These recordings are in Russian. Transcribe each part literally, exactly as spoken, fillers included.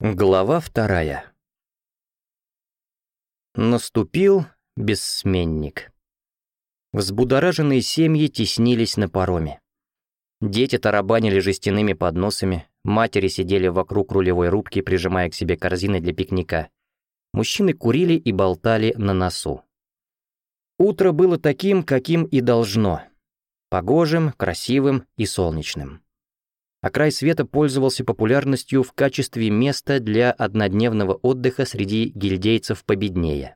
Глава вторая. Наступил бессменник. Взбудораженные семьи теснились на пароме. Дети тарабанили жестяными подносами, матери сидели вокруг рулевой рубки, прижимая к себе корзины для пикника. Мужчины курили и болтали на носу. Утро было таким, каким и должно. Погожим, красивым и солнечным. А край света пользовался популярностью в качестве места для однодневного отдыха среди гильдейцев победнее.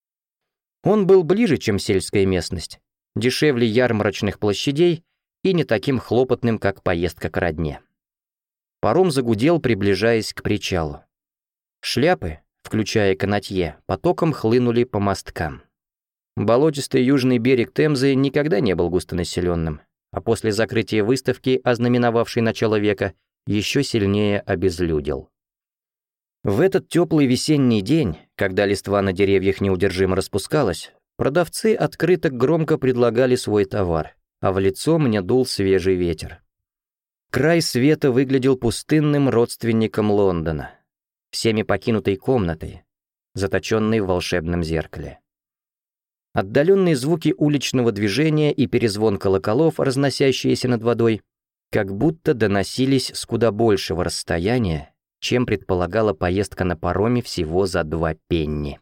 Он был ближе, чем сельская местность, дешевле ярмарочных площадей и не таким хлопотным, как поездка к родне. Паром загудел, приближаясь к причалу. Шляпы, включая канатье, потоком хлынули по мосткам. Болотистый южный берег Темзы никогда не был густонаселенным, а после закрытия выставки, ознаменовавшей начало века, еще сильнее обезлюдил. В этот теплый весенний день, когда листва на деревьях неудержимо распускалась, продавцы открыто громко предлагали свой товар, а в лицо мне дул свежий ветер. Край света выглядел пустынным родственником Лондона, всеми покинутой комнатой, заточенной в волшебном зеркале. Отдаленные звуки уличного движения и перезвон колоколов, разносящиеся над водой, как будто доносились с куда большего расстояния, чем предполагала поездка на пароме всего за два пенни.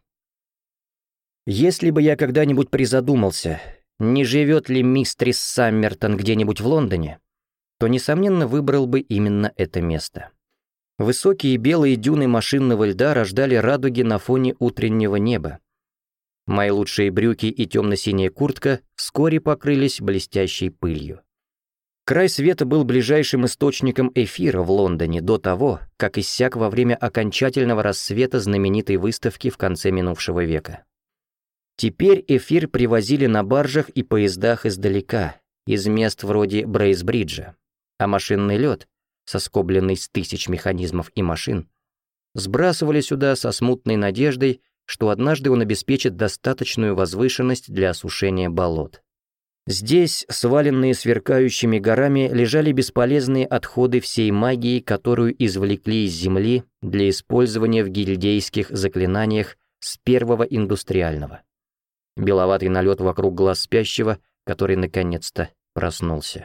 Если бы я когда-нибудь призадумался, не живет ли мистерис Саммертон где-нибудь в Лондоне, то, несомненно, выбрал бы именно это место. Высокие белые дюны машинного льда рождали радуги на фоне утреннего неба. Мои лучшие брюки и темно-синяя куртка вскоре покрылись блестящей пылью. Край света был ближайшим источником эфира в Лондоне до того, как иссяк во время окончательного рассвета знаменитой выставки в конце минувшего века. Теперь эфир привозили на баржах и поездах издалека, из мест вроде Брейсбриджа, а машинный лед, соскобленный с тысяч механизмов и машин, сбрасывали сюда со смутной надеждой, что однажды он обеспечит достаточную возвышенность для осушения болот. Здесь, сваленные сверкающими горами, лежали бесполезные отходы всей магии, которую извлекли из земли для использования в гильдейских заклинаниях с первого индустриального. Беловатый налет вокруг глаз спящего, который наконец-то проснулся.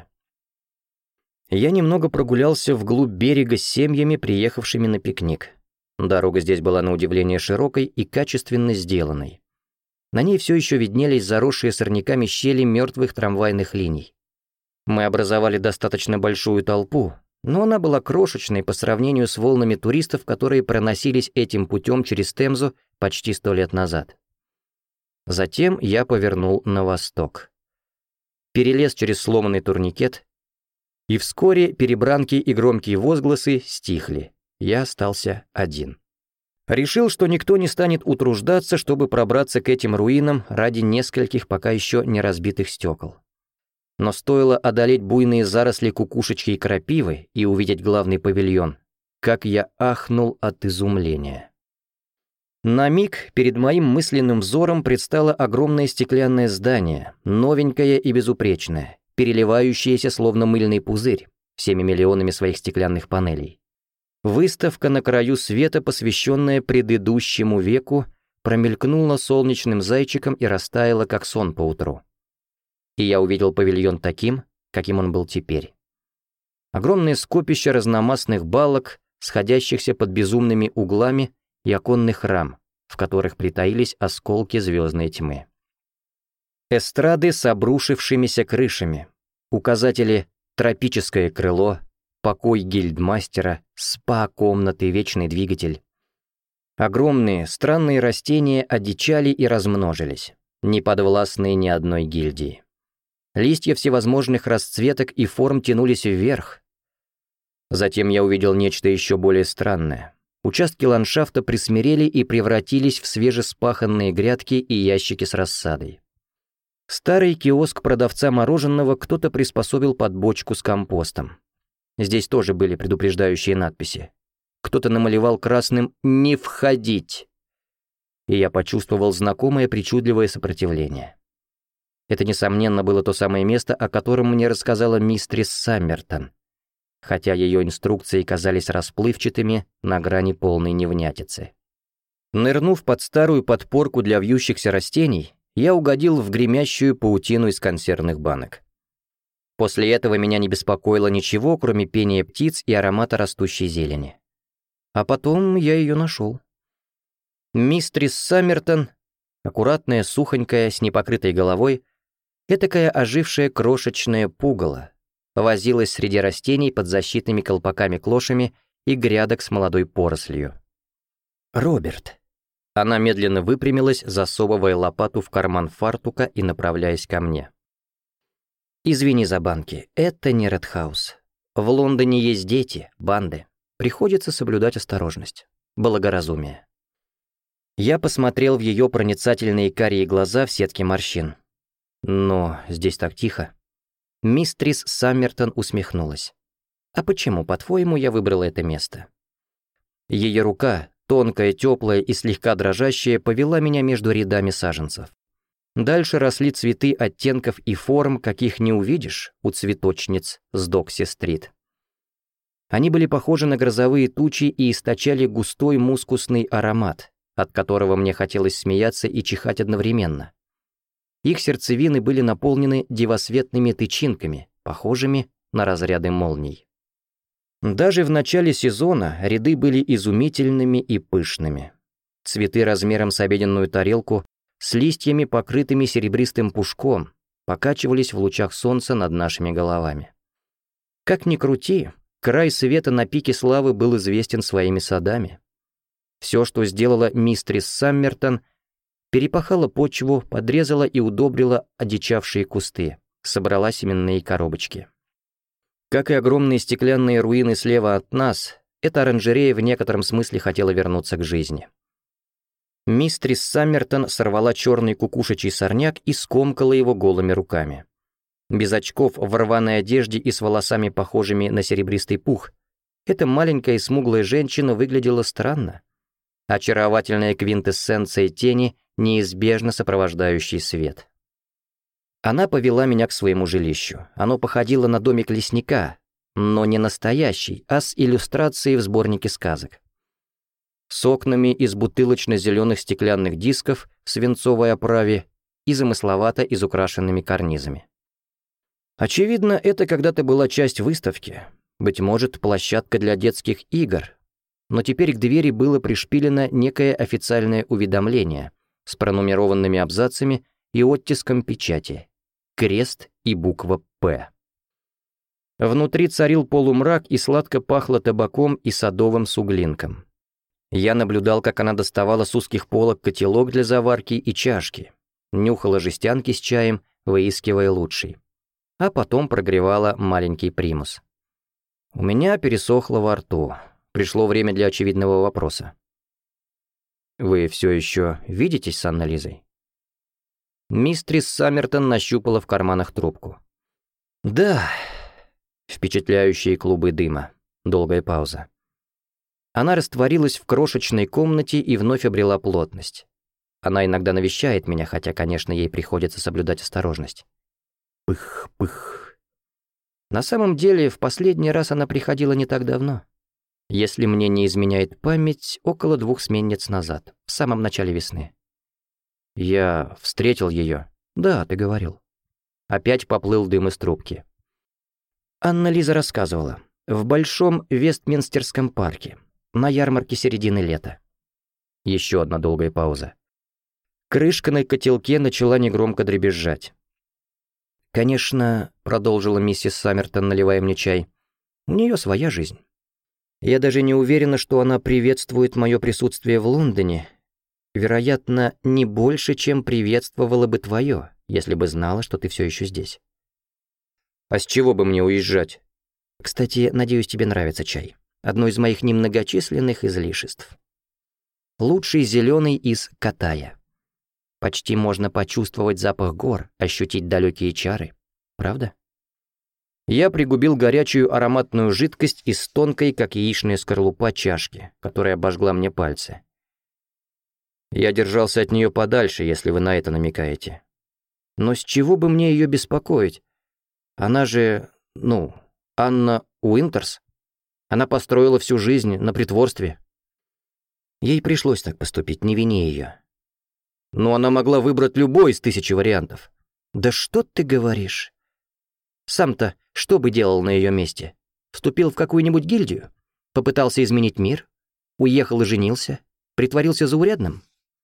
Я немного прогулялся вглубь берега с семьями, приехавшими на пикник. Дорога здесь была на удивление широкой и качественно сделанной. На ней все еще виднелись заросшие сорняками щели мертвых трамвайных линий. Мы образовали достаточно большую толпу, но она была крошечной по сравнению с волнами туристов, которые проносились этим путем через Темзу почти сто лет назад. Затем я повернул на восток. Перелез через сломанный турникет, и вскоре перебранки и громкие возгласы стихли. Я остался один. Решил, что никто не станет утруждаться, чтобы пробраться к этим руинам ради нескольких пока еще не разбитых стекол. Но стоило одолеть буйные заросли кукушечки и крапивы и увидеть главный павильон, как я ахнул от изумления. На миг перед моим мысленным взором предстало огромное стеклянное здание, новенькое и безупречное, переливающееся словно мыльный пузырь всеми миллионами своих стеклянных панелей. Выставка на краю света, посвященная предыдущему веку, промелькнула солнечным зайчиком и растаяла, как сон поутру. И я увидел павильон таким, каким он был теперь. Огромное скопище разномастных балок, сходящихся под безумными углами, и оконных рам, в которых притаились осколки звездной тьмы. Эстрады с обрушившимися крышами, указатели «Тропическое крыло», покой гильдмастера, спа-комнаты, вечный двигатель. Огромные, странные растения одичали и размножились, не подвластные ни одной гильдии. Листья всевозможных расцветок и форм тянулись вверх. Затем я увидел нечто еще более странное. Участки ландшафта присмирели и превратились в свежеспаханные грядки и ящики с рассадой. Старый киоск продавца мороженого кто-то приспособил под бочку с компостом. Здесь тоже были предупреждающие надписи. Кто-то намалевал красным «Не входить!» И я почувствовал знакомое причудливое сопротивление. Это, несомненно, было то самое место, о котором мне рассказала мистерис Саммертон. хотя ее инструкции казались расплывчатыми на грани полной невнятицы. Нырнув под старую подпорку для вьющихся растений, я угодил в гремящую паутину из консервных банок. После этого меня не беспокоило ничего, кроме пения птиц и аромата растущей зелени. А потом я ее нашел. Мистрис Саммертон, аккуратная, сухонькая, с непокрытой головой, этакая ожившая крошечная пугало, возилась среди растений под защитными колпаками-клошами и грядок с молодой порослью. «Роберт». Она медленно выпрямилась, засовывая лопату в карман фартука и направляясь ко мне. «Извини за банки, это не Редхаус. В Лондоне есть дети, банды. Приходится соблюдать осторожность, благоразумие». Я посмотрел в ее проницательные карие глаза в сетке морщин. «Но здесь так тихо». Мистрис Саммертон усмехнулась. «А почему, по-твоему, я выбрала это место?» Ее рука, тонкая, теплая и слегка дрожащая, повела меня между рядами саженцев. Дальше росли цветы оттенков и форм, каких не увидишь у цветочниц с Докси-стрит. Они были похожи на грозовые тучи и источали густой мускусный аромат, от которого мне хотелось смеяться и чихать одновременно. Их сердцевины были наполнены дивосветными тычинками, похожими на разряды молний. Даже в начале сезона ряды были изумительными и пышными. Цветы размером с обеденную тарелку, с листьями, покрытыми серебристым пушком, покачивались в лучах солнца над нашими головами. Как ни крути, край света на пике славы был известен своими садами. Все, что сделала мистрис Саммертон, перепахала почву, подрезала и удобрила одичавшие кусты, собрала семенные коробочки. Как и огромные стеклянные руины слева от нас, эта оранжерея в некотором смысле хотела вернуться к жизни. Мистрис Саммертон сорвала черный кукушечий сорняк и скомкала его голыми руками. Без очков, в рваной одежде и с волосами, похожими на серебристый пух, эта маленькая и смуглая женщина выглядела странно. Очаровательная квинтэссенция тени, неизбежно сопровождающий свет. Она повела меня к своему жилищу. Оно походило на домик лесника, но не настоящий, а с иллюстрацией в сборнике сказок. С окнами из бутылочно-зеленых стеклянных дисков в свинцовой оправе и замысловато изукрашенными карнизами. Очевидно, это когда-то была часть выставки, быть может, площадка для детских игр, но теперь к двери было пришпилено некое официальное уведомление с пронумерованными абзацами и оттиском печати, крест и буква «П». Внутри царил полумрак и сладко пахло табаком и садовым суглинком. Я наблюдал, как она доставала с узких полок котелок для заварки и чашки, нюхала жестянки с чаем, выискивая лучший, а потом прогревала маленький примус. У меня пересохло во рту. Пришло время для очевидного вопроса. «Вы все еще видитесь с Анной-Лизой?» Мистрис Саммертон нащупала в карманах трубку. «Да». Впечатляющие клубы дыма. Долгая пауза. Она растворилась в крошечной комнате и вновь обрела плотность. Она иногда навещает меня, хотя, конечно, ей приходится соблюдать осторожность. Пых-пых. На самом деле, в последний раз она приходила не так давно. Если мне не изменяет память, около двух сменниц назад, в самом начале весны. Я встретил ее. Да, ты говорил. Опять поплыл дым из трубки. Анна-Лиза рассказывала. В Большом Вестминстерском парке. На ярмарке середины лета. Еще одна долгая пауза. Крышка на котелке начала негромко дребезжать. «Конечно», — продолжила миссис Саммертон, наливая мне чай, — «у нее своя жизнь. Я даже не уверена, что она приветствует мое присутствие в Лондоне. Вероятно, не больше, чем приветствовала бы твое, если бы знала, что ты все еще здесь». «А с чего бы мне уезжать?» «Кстати, надеюсь, тебе нравится чай. Одно из моих немногочисленных излишеств. Лучший зеленый из Катая. Почти можно почувствовать запах гор, ощутить далекие чары. Правда?» Я пригубил горячую ароматную жидкость из тонкой, как яичная скорлупа, чашки, которая обожгла мне пальцы. Я держался от нее подальше, если вы на это намекаете. Но с чего бы мне ее беспокоить? Она же, ну, Анна Уинтерс. Она построила всю жизнь на притворстве. Ей пришлось так поступить, не вини ее. Но она могла выбрать любой из тысячи вариантов. Да что ты говоришь? Сам-то что бы делал на ее месте? Вступил в какую-нибудь гильдию? Попытался изменить мир? Уехал и женился? Притворился заурядным?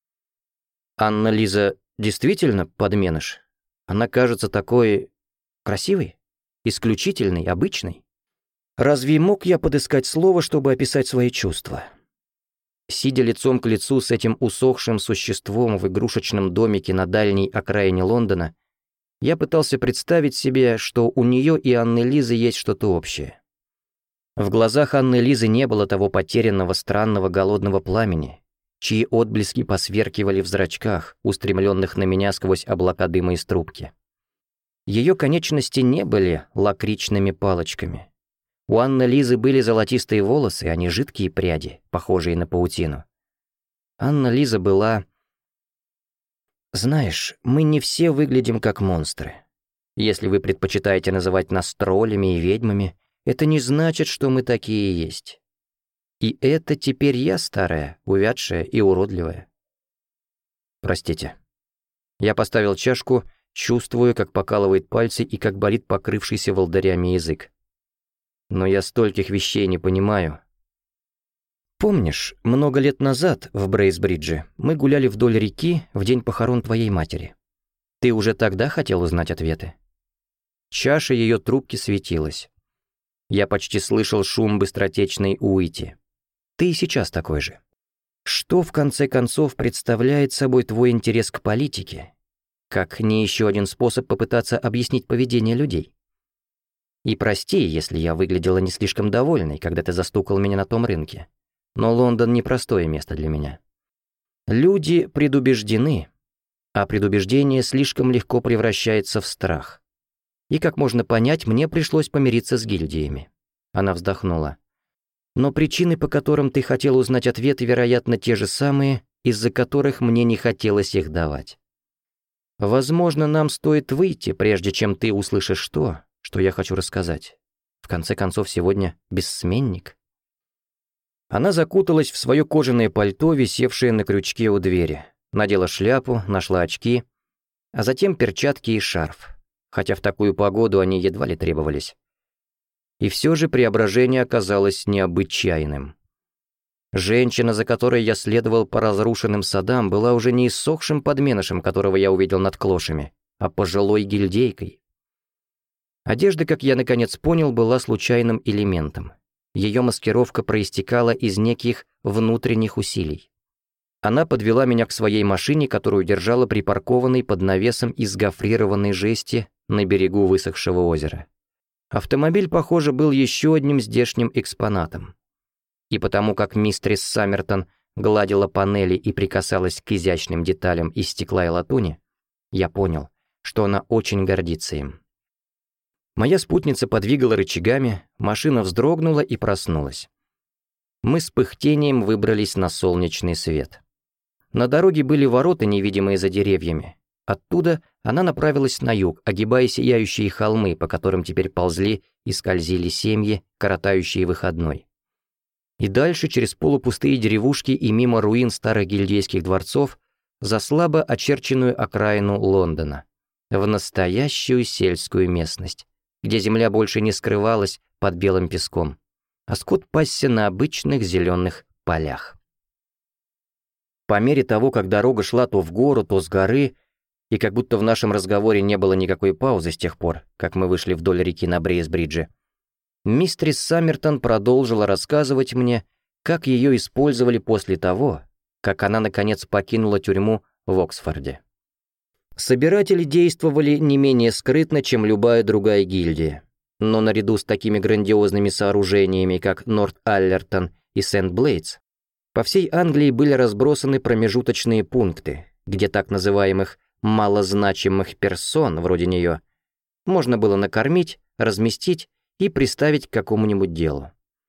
Анна-Лиза действительно подменыш? Она кажется такой красивой, исключительной, обычной. Разве мог я подыскать слово, чтобы описать свои чувства? Сидя лицом к лицу с этим усохшим существом в игрушечном домике на дальней окраине Лондона, я пытался представить себе, что у нее и Анны-Лизы есть что-то общее. В глазах Анны-Лизы не было того потерянного, странного, голодного пламени, чьи отблески посверкивали в зрачках, устремленных на меня сквозь облака дыма из трубки. Ее конечности не были лакричными палочками. У Анны-Лизы были золотистые волосы, а не жидкие пряди, похожие на паутину. Анна-Лиза была... Знаешь, мы не все выглядим как монстры. Если вы предпочитаете называть нас троллями и ведьмами, это не значит, что мы такие есть. И это теперь я старая, увядшая и уродливая. Простите. Я поставил чашку, чувствуя, как покалывает пальцы и как болит покрывшийся волдырями язык. Но я стольких вещей не понимаю. Помнишь, много лет назад в Брейсбридже мы гуляли вдоль реки в день похорон твоей матери? Ты уже тогда хотел узнать ответы? Чаша ее трубки светилась. Я почти слышал шум быстротечной уйти. Ты и сейчас такой же. Что, в конце концов, представляет собой твой интерес к политике? Как не еще один способ попытаться объяснить поведение людей? И прости, если я выглядела не слишком довольной, когда ты застукал меня на том рынке. Но Лондон — непростое место для меня. Люди предубеждены, а предубеждение слишком легко превращается в страх. И, как можно понять, мне пришлось помириться с гильдиями. Она вздохнула. Но причины, по которым ты хотел узнать ответы, вероятно, те же самые, из-за которых мне не хотелось их давать. Возможно, нам стоит выйти, прежде чем ты услышишь то, что я хочу рассказать. В конце концов, сегодня бессменник. Она закуталась в свое кожаное пальто, висевшее на крючке у двери, надела шляпу, нашла очки, а затем перчатки и шарф, хотя в такую погоду они едва ли требовались. И все же преображение оказалось необычайным. Женщина, за которой я следовал по разрушенным садам, была уже не иссохшим подменышем, которого я увидел над клошами, а пожилой гильдейкой. Одежда, как я наконец понял, была случайным элементом. Ее маскировка проистекала из неких внутренних усилий. Она подвела меня к своей машине, которую держала припаркованной под навесом из гофрированной жести на берегу высохшего озера. Автомобиль, похоже, был еще одним здешним экспонатом. И потому как мистерис Саммертон гладила панели и прикасалась к изящным деталям из стекла и латуни, я понял, что она очень гордится им. Моя спутница подвигала рычагами, машина вздрогнула и проснулась. Мы с пыхтением выбрались на солнечный свет. На дороге были ворота, невидимые за деревьями. Оттуда она направилась на юг, огибая сияющие холмы, по которым теперь ползли и скользили семьи, коротающие выходной. И дальше через полупустые деревушки и мимо руин старых гильдейских дворцов за слабо очерченную окраину Лондона, в настоящую сельскую местность, где земля больше не скрывалась под белым песком, а скот пасся на обычных зеленых полях. По мере того, как дорога шла то в гору, то с горы, и как будто в нашем разговоре не было никакой паузы с тех пор, как мы вышли вдоль реки на Брейсбридже, мистерис Саммертон продолжила рассказывать мне, как ее использовали после того, как она наконец покинула тюрьму в Оксфорде. Собиратели действовали не менее скрытно, чем любая другая гильдия, но наряду с такими грандиозными сооружениями, как Норт-Аллертон и Сент-Блейдс, по всей Англии были разбросаны промежуточные пункты, где так называемых малозначимых персон, вроде нее, можно было накормить, разместить и приставить к какому-нибудь делу.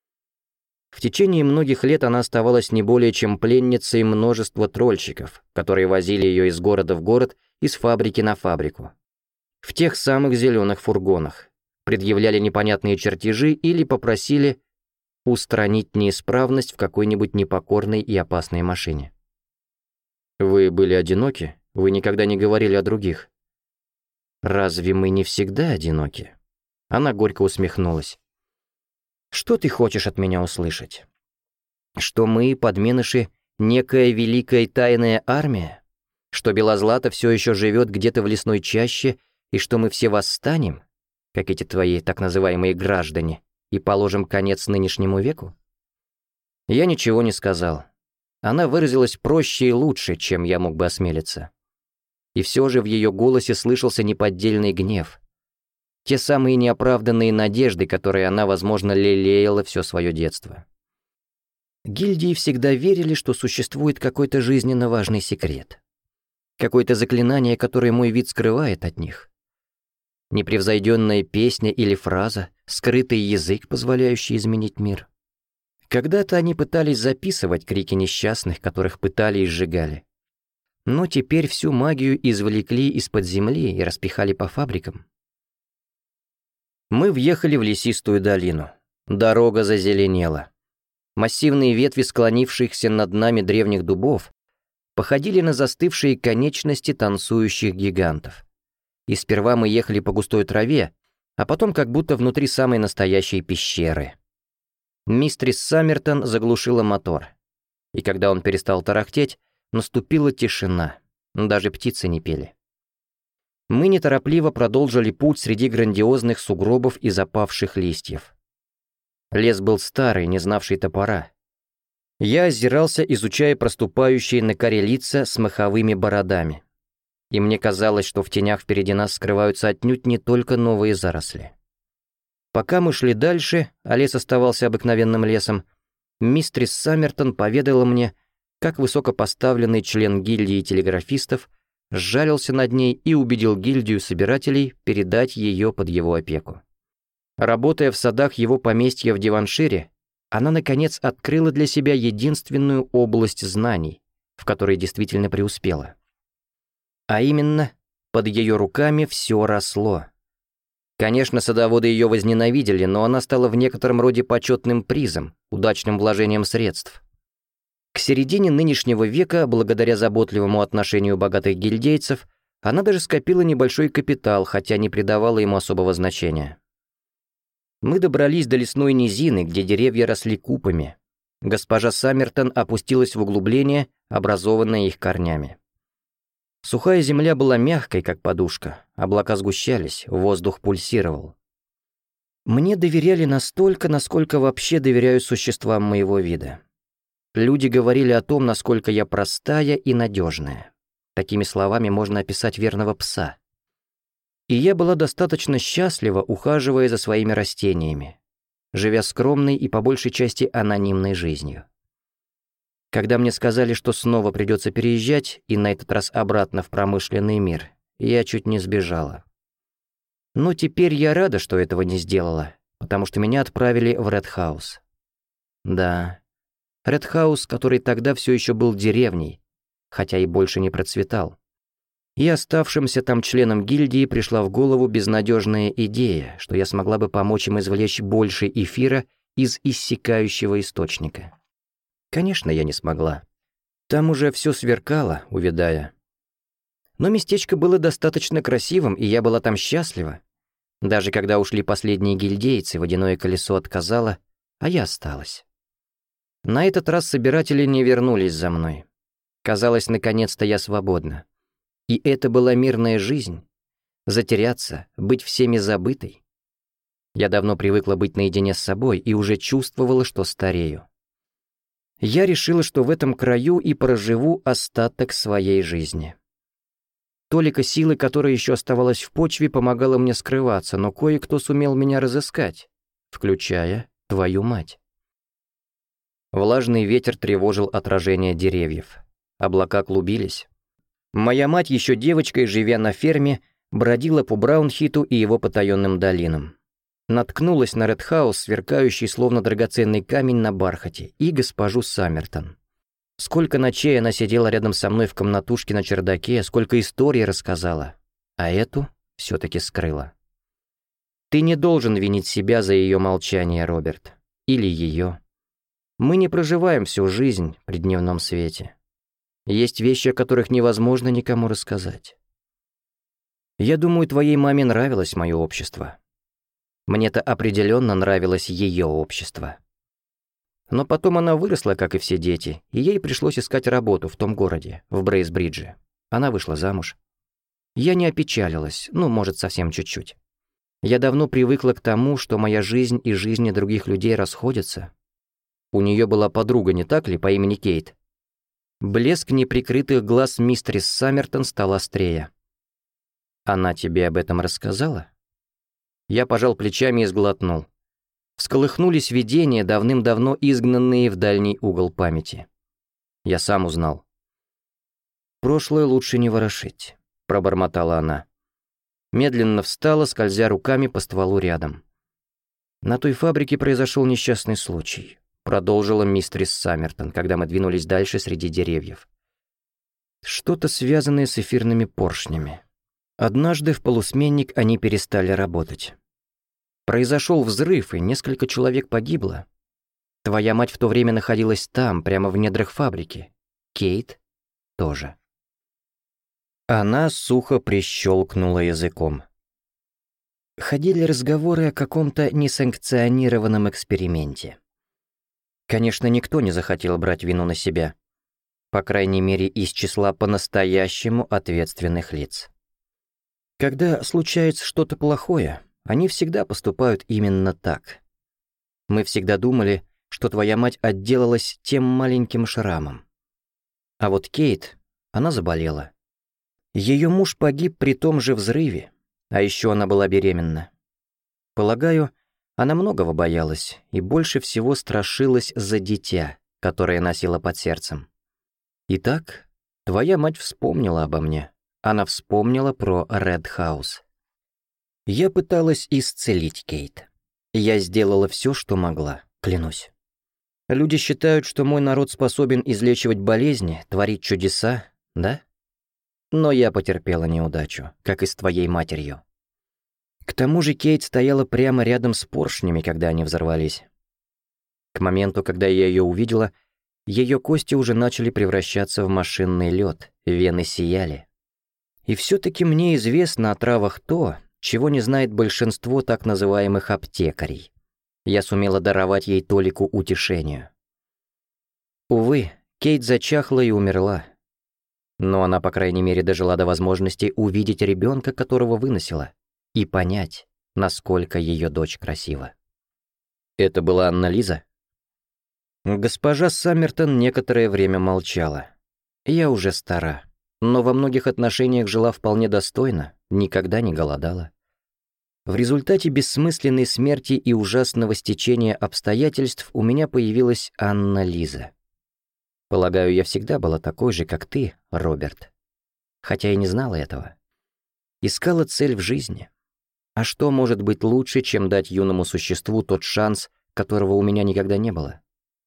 В течение многих лет она оставалась не более чем пленницей множества трольщиков, которые возили ее из города в город, из фабрики на фабрику. В тех самых зеленых фургонах, предъявляли непонятные чертежи или попросили устранить неисправность в какой-нибудь непокорной и опасной машине. Вы были одиноки? Вы никогда не говорили о других. Разве мы не всегда одиноки? Она горько усмехнулась. Что ты хочешь от меня услышать? Что мы, подменыши, некая великая тайная армия? Что Белозлата все еще живет где-то в лесной чаще, и что мы все восстанем, как эти твои так называемые граждане, и положим конец нынешнему веку? Я ничего не сказал. Она выразилась проще и лучше, чем я мог бы осмелиться. И все же в ее голосе слышался неподдельный гнев. Те самые неоправданные надежды, которые она, возможно, лелеяла все свое детство. Гильдии всегда верили, что существует какой-то жизненно важный секрет. Какое-то заклинание, которое мой вид скрывает от них. Непревзойденная песня или фраза, скрытый язык, позволяющий изменить мир. Когда-то они пытались записывать крики несчастных, которых пытали и сжигали. Но теперь всю магию извлекли из-под земли и распихали по фабрикам. Мы въехали в лесистую долину. Дорога зазеленела. Массивные ветви склонившихся над нами древних дубов походили на застывшие конечности танцующих гигантов. И сперва мы ехали по густой траве, а потом как будто внутри самой настоящей пещеры. Мистрис Саммертон заглушила мотор. И когда он перестал тарахтеть, наступила тишина, даже птицы не пели. Мы неторопливо продолжили путь среди грандиозных сугробов и запавших листьев. Лес был старый, не знавший топора. Я озирался, изучая проступающие на коре лица с моховыми бородами. И мне казалось, что в тенях впереди нас скрываются отнюдь не только новые заросли. Пока мы шли дальше, а лес оставался обыкновенным лесом, мистрис Саммертон поведала мне, как высокопоставленный член гильдии телеграфистов сжалился над ней и убедил гильдию собирателей передать ее под его опеку. Работая в садах его поместья в Диваншире, она, наконец, открыла для себя единственную область знаний, в которой действительно преуспела. А именно, под ее руками все росло. Конечно, садоводы ее возненавидели, но она стала в некотором роде почетным призом, удачным вложением средств. К середине нынешнего века, благодаря заботливому отношению богатых гильдейцев, она даже скопила небольшой капитал, хотя не придавала ему особого значения. Мы добрались до лесной низины, где деревья росли купами. Госпожа Саммертон опустилась в углубление, образованное их корнями. Сухая земля была мягкой, как подушка, облака сгущались, воздух пульсировал. Мне доверяли настолько, насколько вообще доверяю существам моего вида. Люди говорили о том, насколько я простая и надежная. Такими словами можно описать верного пса. И я была достаточно счастлива, ухаживая за своими растениями, живя скромной и по большей части анонимной жизнью. Когда мне сказали, что снова придется переезжать, и на этот раз обратно в промышленный мир, я чуть не сбежала. Но теперь я рада, что этого не сделала, потому что меня отправили в Редхаус. Да, Редхаус, который тогда все еще был деревней, хотя и больше не процветал. И оставшимся там членам гильдии пришла в голову безнадежная идея, что я смогла бы помочь им извлечь больше эфира из иссякающего источника. Конечно, я не смогла. Там уже все сверкало, увядая. Но местечко было достаточно красивым, и я была там счастлива. Даже когда ушли последние гильдейцы, водяное колесо отказало, а я осталась. На этот раз собиратели не вернулись за мной. Казалось, наконец-то я свободна. И это была мирная жизнь. Затеряться, быть всеми забытой. Я давно привыкла быть наедине с собой и уже чувствовала, что старею. Я решила, что в этом краю и проживу остаток своей жизни. Толика силы, которая еще оставалась в почве, помогала мне скрываться, но кое-кто сумел меня разыскать, включая твою мать. Влажный ветер тревожил отражение деревьев. Облака клубились. Моя мать, еще девочкой, живя на ферме, бродила по Браунхиту и его потаенным долинам. Наткнулась на Редхаус, сверкающий словно драгоценный камень на бархате, и госпожу Саммертон. Сколько ночей она сидела рядом со мной в комнатушке на чердаке, сколько историй рассказала, а эту все-таки скрыла. Ты не должен винить себя за ее молчание, Роберт. или ее. Мы не проживаем всю жизнь при дневном свете. Есть вещи, о которых невозможно никому рассказать. Я думаю, твоей маме нравилось мое общество. Мне-то определенно нравилось ее общество. Но потом она выросла, как и все дети, и ей пришлось искать работу в том городе, в Брейсбридже. Она вышла замуж. Я не опечалилась, ну, может, совсем чуть-чуть. Я давно привыкла к тому, что моя жизнь и жизни других людей расходятся. У нее была подруга, не так ли, по имени Кейт? Блеск неприкрытых глаз мистерис Саммертон стал острее. Она тебе об этом рассказала? Я пожал плечами и сглотнул. Всколыхнулись видения, давным-давно изгнанные в дальний угол памяти. Я сам узнал. «Прошлое лучше не ворошить», — пробормотала она. Медленно встала, скользя руками по стволу рядом. «На той фабрике произошел несчастный случай», — продолжила мистерис Саммертон, когда мы двинулись дальше среди деревьев. «Что-то связанное с эфирными поршнями. Однажды в полусменник они перестали работать. Произошел взрыв, и несколько человек погибло. Твоя мать в то время находилась там, прямо в недрах фабрики. Кейт тоже». Она сухо прищелкнула языком. Ходили разговоры о каком-то несанкционированном эксперименте. Конечно, никто не захотел брать вину на себя. По крайней мере, из числа по-настоящему ответственных лиц. Когда случается что-то плохое, они всегда поступают именно так. Мы всегда думали, что твоя мать отделалась тем маленьким шрамом. А вот Кейт, она заболела. Ее муж погиб при том же взрыве, а еще она была беременна. Полагаю, она многого боялась и больше всего страшилась за дитя, которое носила под сердцем. Итак, твоя мать вспомнила обо мне. Она вспомнила про Ред Хаус. Я пыталась исцелить Кейт. Я сделала все, что могла, клянусь. Люди считают, что мой народ способен излечивать болезни, творить чудеса, да? Но я потерпела неудачу, как и с твоей матерью. К тому же Кейт стояла прямо рядом с поршнями, когда они взорвались. К моменту, когда я ее увидела, ее кости уже начали превращаться в машинный лед, вены сияли. И все-таки мне известно о травах то, чего не знает большинство так называемых аптекарей. Я сумела даровать ей толику утешению. Увы, Кейт зачахла и умерла. Но она, по крайней мере, дожила до возможности увидеть ребенка, которого выносила, и понять, насколько ее дочь красива. Это была Анна-Лиза? Госпожа Саммертон некоторое время молчала. Я уже стара, но во многих отношениях жила вполне достойно, никогда не голодала. В результате бессмысленной смерти и ужасного стечения обстоятельств у меня появилась Анна-Лиза. Полагаю, я всегда была такой же, как ты, Роберт. Хотя и не знала этого. Искала цель в жизни. А что может быть лучше, чем дать юному существу тот шанс, которого у меня никогда не было?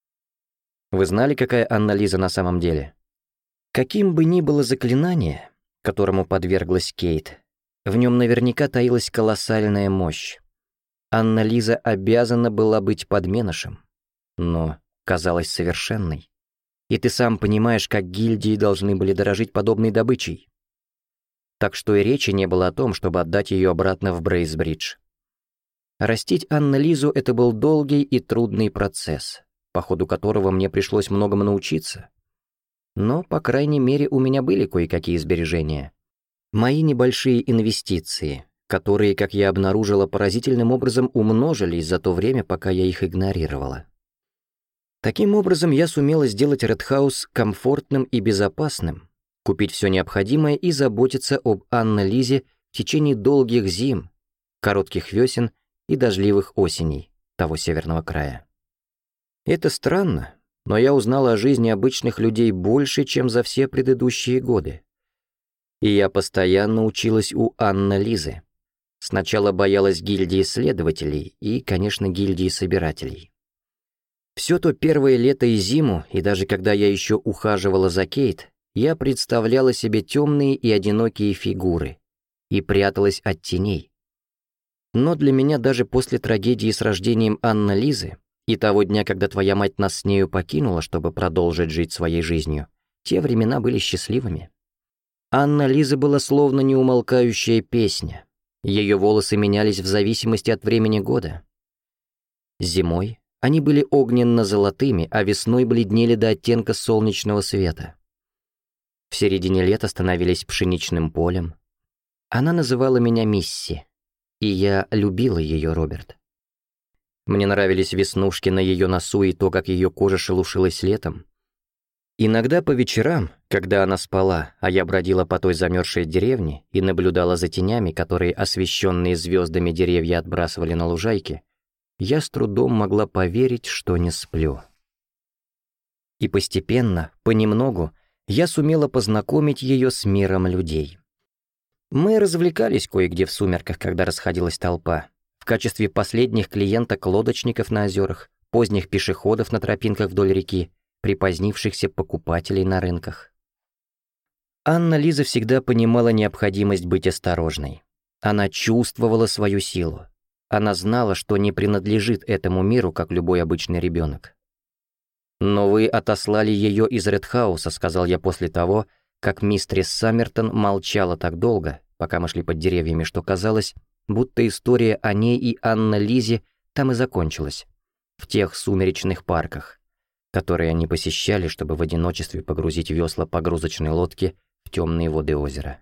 Вы знали, какая Анна-Лиза на самом деле? Каким бы ни было заклинание, которому подверглась Кейт, в нем наверняка таилась колоссальная мощь. Анна-Лиза обязана была быть подменышем, но казалась совершенной. И ты сам понимаешь, как гильдии должны были дорожить подобной добычей. Так что и речи не было о том, чтобы отдать ее обратно в Брейсбридж. Растить Анна-Лизу — это был долгий и трудный процесс, по ходу которого мне пришлось многому научиться. Но, по крайней мере, у меня были кое-какие сбережения. Мои небольшие инвестиции, которые, как я обнаружила, поразительным образом умножились за то время, пока я их игнорировала. Таким образом, я сумела сделать Ред Хаус комфортным и безопасным, купить все необходимое и заботиться об Анне-Лизе в течение долгих зим, коротких весен и дождливых осеней того северного края. Это странно, но я узнала о жизни обычных людей больше, чем за все предыдущие годы. И я постоянно училась у Анны-Лизы. Сначала боялась гильдии следователей и, конечно, гильдии собирателей. Все то первое лето и зиму, и даже когда я еще ухаживала за Кейт, я представляла себе темные и одинокие фигуры и пряталась от теней. Но для меня даже после трагедии с рождением Анны-Лизы И того дня, когда твоя мать нас с нею покинула, чтобы продолжить жить своей жизнью, те времена были счастливыми. Анна-Лиза была словно неумолкающая песня. Ее волосы менялись в зависимости от времени года. Зимой они были огненно-золотыми, а весной бледнели до оттенка солнечного света. В середине лета становились пшеничным полем. Она называла меня Мисси, и я любила ее, Роберт. Мне нравились веснушки на ее носу и то, как ее кожа шелушилась летом. Иногда по вечерам, когда она спала, а я бродила по той замерзшей деревне и наблюдала за тенями, которые освещенные звездами деревья отбрасывали на лужайке, я с трудом могла поверить, что не сплю. И постепенно, понемногу, я сумела познакомить ее с миром людей. Мы развлекались кое-где в сумерках, когда расходилась толпа, в качестве последних клиенток-лодочников на озерах, поздних пешеходов на тропинках вдоль реки, припозднившихся покупателей на рынках. Анна-Лиза всегда понимала необходимость быть осторожной. Она чувствовала свою силу. Она знала, что не принадлежит этому миру, как любой обычный ребенок. «Но вы отослали ее из Редхауса», — сказал я после того, как мистерис Саммертон молчала так долго, пока мы шли под деревьями, что казалось, будто история о ней и Анна-Лизе там и закончилась, в тех сумеречных парках, которые они посещали, чтобы в одиночестве погрузить весла погрузочной лодки в темные воды озера.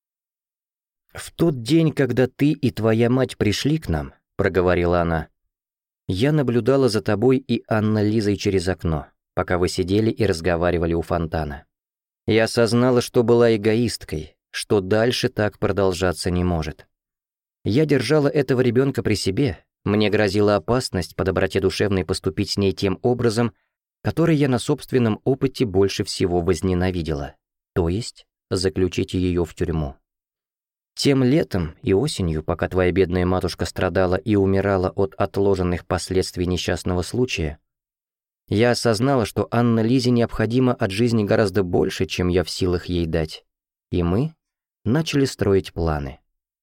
«В тот день, когда ты и твоя мать пришли к нам», — проговорила она, — «я наблюдала за тобой и Анна-Лизой через окно, пока вы сидели и разговаривали у фонтана. Я осознала, что была эгоисткой, что дальше так продолжаться не может. Я держала этого ребенка при себе, мне грозила опасность по доброте душевной поступить с ней тем образом, который я на собственном опыте больше всего возненавидела, то есть заключить ее в тюрьму. Тем летом и осенью, пока твоя бедная матушка страдала и умирала от отложенных последствий несчастного случая, я осознала, что Анна-Лизе необходимо от жизни гораздо больше, чем я в силах ей дать, и мы начали строить планы.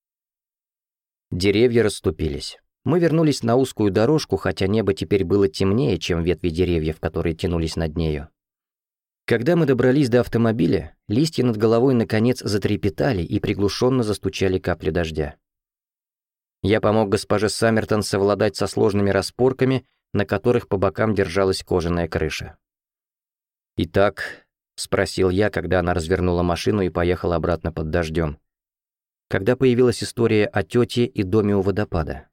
Деревья расступились. Мы вернулись на узкую дорожку, хотя небо теперь было темнее, чем ветви деревьев, которые тянулись над нею. Когда мы добрались до автомобиля, листья над головой наконец затрепетали и приглушенно застучали капли дождя. Я помог госпоже Саммертон совладать со сложными распорками, на которых по бокам держалась кожаная крыша. «Итак», — спросил я, когда она развернула машину и поехала обратно под дождем, когда появилась история о тете и доме у водопада.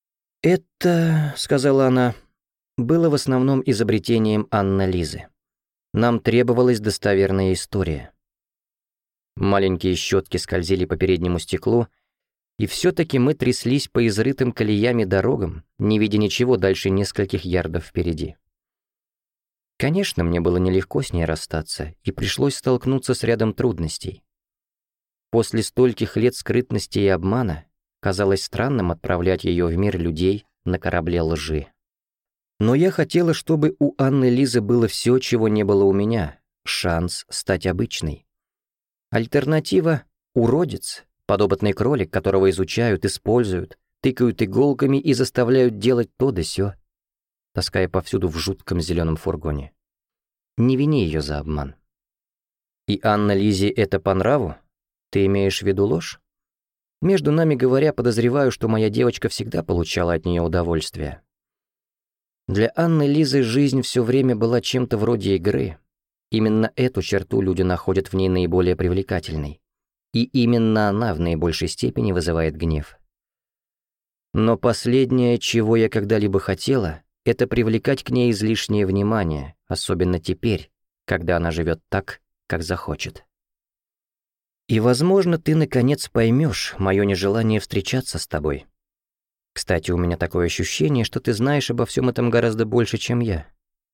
«Это, — сказала она, — было в основном изобретением Анны-Лизы. Нам требовалась достоверная история». Маленькие щетки скользили по переднему стеклу, и все-таки мы тряслись по изрытым колеями дорогам, не видя ничего дальше нескольких ярдов впереди. Конечно, мне было нелегко с ней расстаться, и пришлось столкнуться с рядом трудностей. После стольких лет скрытности и обмана казалось странным отправлять ее в мир людей на корабле лжи. Но я хотела, чтобы у Анны-Лизы было все, чего не было у меня, шанс стать обычной. Альтернатива — уродец, подопытный кролик, которого изучают, используют, тыкают иголками и заставляют делать то да сё, таская повсюду в жутком зеленом фургоне. Не вини ее за обман. И Анна-Лизе это по нраву? Ты имеешь в виду ложь? Между нами говоря, подозреваю, что моя девочка всегда получала от нее удовольствие. Для Анны-Лизы жизнь все время была чем-то вроде игры. Именно эту черту люди находят в ней наиболее привлекательной. И именно она в наибольшей степени вызывает гнев. Но последнее, чего я когда-либо хотела, это привлекать к ней излишнее внимание, особенно теперь, когда она живет так, как захочет. И, возможно, ты наконец поймешь мое нежелание встречаться с тобой. Кстати, у меня такое ощущение, что ты знаешь обо всем этом гораздо больше, чем я.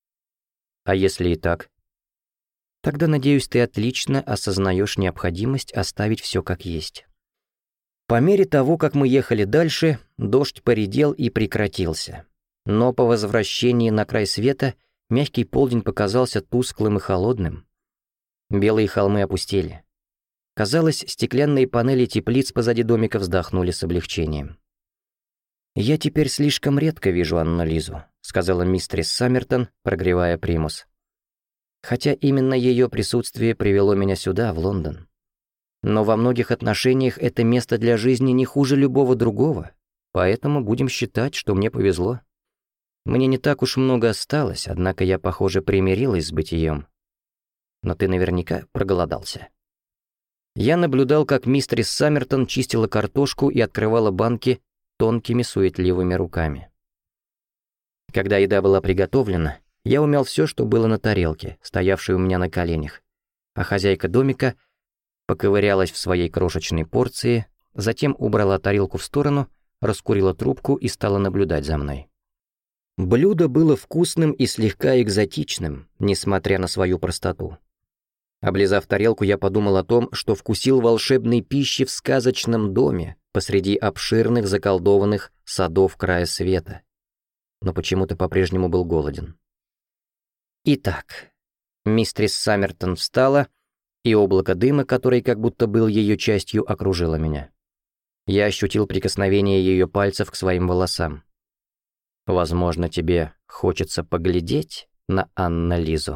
А если и так? Тогда, надеюсь, ты отлично осознаешь необходимость оставить все как есть. По мере того, как мы ехали дальше, дождь поредел и прекратился. Но по возвращении на край света мягкий полдень показался тусклым и холодным. Белые холмы опустели. Казалось, стеклянные панели теплиц позади домика вздохнули с облегчением. «Я теперь слишком редко вижу Анну-Лизу», сказала мистерис Саммертон, прогревая примус. Хотя именно ее присутствие привело меня сюда, в Лондон. Но во многих отношениях это место для жизни не хуже любого другого, поэтому будем считать, что мне повезло. Мне не так уж много осталось, однако я, похоже, примирилась с бытием. Но ты наверняка проголодался. Я наблюдал, как мистерис Саммертон чистила картошку и открывала банки тонкими суетливыми руками. Когда еда была приготовлена, я умял все, что было на тарелке, стоявшей у меня на коленях, а хозяйка домика поковырялась в своей крошечной порции, затем убрала тарелку в сторону, раскурила трубку и стала наблюдать за мной. Блюдо было вкусным и слегка экзотичным, несмотря на свою простоту. Облизав тарелку, я подумал о том, что вкусил волшебной пищи в сказочном доме посреди обширных заколдованных садов края света, но почему-то по-прежнему был голоден. Итак, мистерис Саммертон встала, и облако дыма, который как будто был ее частью, окружило меня. Я ощутил прикосновение ее пальцев к своим волосам. Возможно, тебе хочется поглядеть на Анна-Лизу.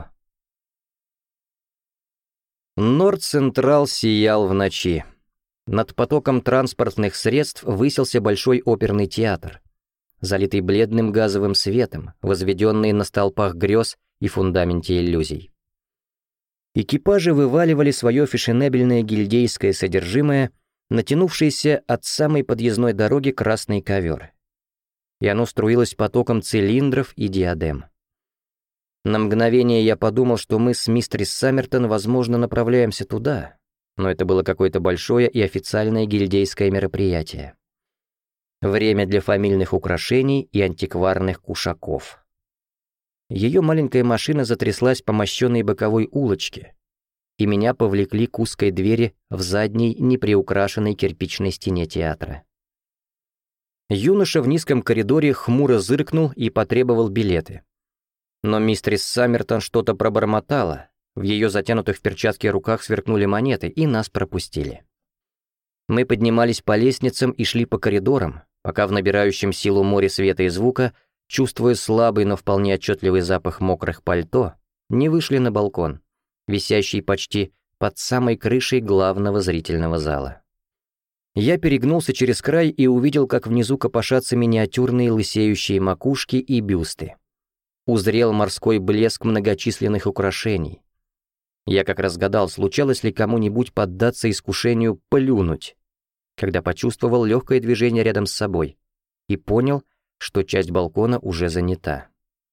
Норд-Централ сиял в ночи. Над потоком транспортных средств высился большой оперный театр, залитый бледным газовым светом, возведенный на столпах грез и фундаменте иллюзий. Экипажи вываливали свое фешенебельное гильдейское содержимое, натянувшееся от самой подъездной дороги красный ковер, и оно струилось потоком цилиндров и диадем. На мгновение я подумал, что мы с мистерис Саммертон, возможно, направляемся туда, но это было какое-то большое и официальное гильдейское мероприятие. Время для фамильных украшений и антикварных кушаков. Ее маленькая машина затряслась по мощенной боковой улочке, и меня повлекли к узкой двери в задней неприукрашенной кирпичной стене театра. Юноша в низком коридоре хмуро зыркнул и потребовал билеты. Но мистерис Саммертон что-то пробормотала, в ее затянутых в перчатки руках сверкнули монеты, и нас пропустили. Мы поднимались по лестницам и шли по коридорам, пока в набирающем силу море света и звука, чувствуя слабый, но вполне отчетливый запах мокрых пальто, не вышли на балкон, висящий почти под самой крышей главного зрительного зала. Я перегнулся через край и увидел, как внизу копошатся миниатюрные лысеющие макушки и бюсты. Узрел морской блеск многочисленных украшений. Я как раз гадал, случалось ли кому-нибудь поддаться искушению плюнуть, когда почувствовал легкое движение рядом с собой и понял, что часть балкона уже занята.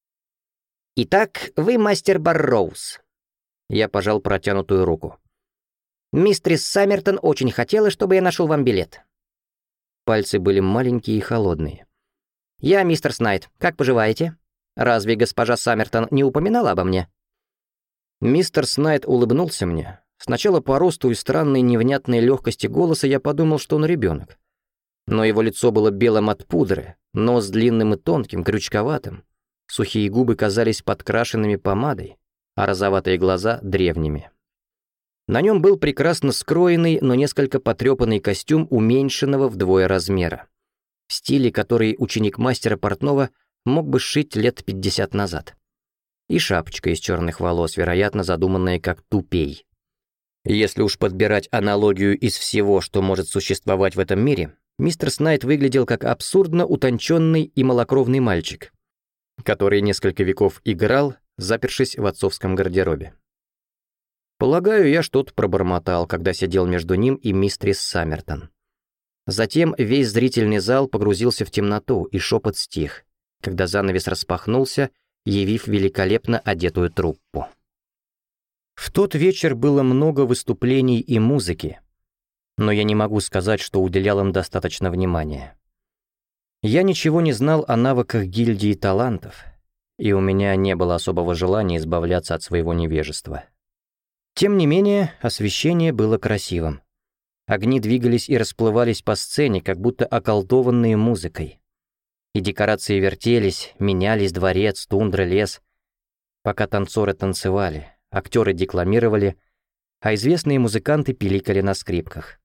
«Итак, вы мастер Барроуз». Я пожал протянутую руку. «Мистерис Саммертон очень хотела, чтобы я нашел вам билет». Пальцы были маленькие и холодные. «Я мистер Снайд. Как поживаете? Разве госпожа Саммертон не упоминала обо мне?» Мистер Снайд улыбнулся мне. Сначала по росту и странной невнятной легкости голоса я подумал, что он ребенок. Но его лицо было белым от пудры, нос длинным и тонким, крючковатым. Сухие губы казались подкрашенными помадой, а розоватые глаза — древними. На нем был прекрасно скроенный, но несколько потрепанный костюм уменьшенного вдвое размера, в стиле, который ученик мастера портного мог бы сшить лет пятьдесят назад. И шапочка из черных волос, вероятно, задуманная как тупей. Если уж подбирать аналогию из всего, что может существовать в этом мире, мистер Снайд выглядел как абсурдно утонченный и малокровный мальчик, который несколько веков играл, запершись в отцовском гардеробе. Полагаю, я что-то пробормотал, когда сидел между ним и мистерис Саммертон. Затем весь зрительный зал погрузился в темноту, и шепот стих, когда занавес распахнулся, явив великолепно одетую труппу. В тот вечер было много выступлений и музыки, но я не могу сказать, что уделял им достаточно внимания. Я ничего не знал о навыках гильдии талантов, и у меня не было особого желания избавляться от своего невежества. Тем не менее, освещение было красивым. Огни двигались и расплывались по сцене, как будто околдованные музыкой. И декорации вертелись, менялись дворец, тундра, лес, пока танцоры танцевали, актеры декламировали, а известные музыканты пиликали на скрипках.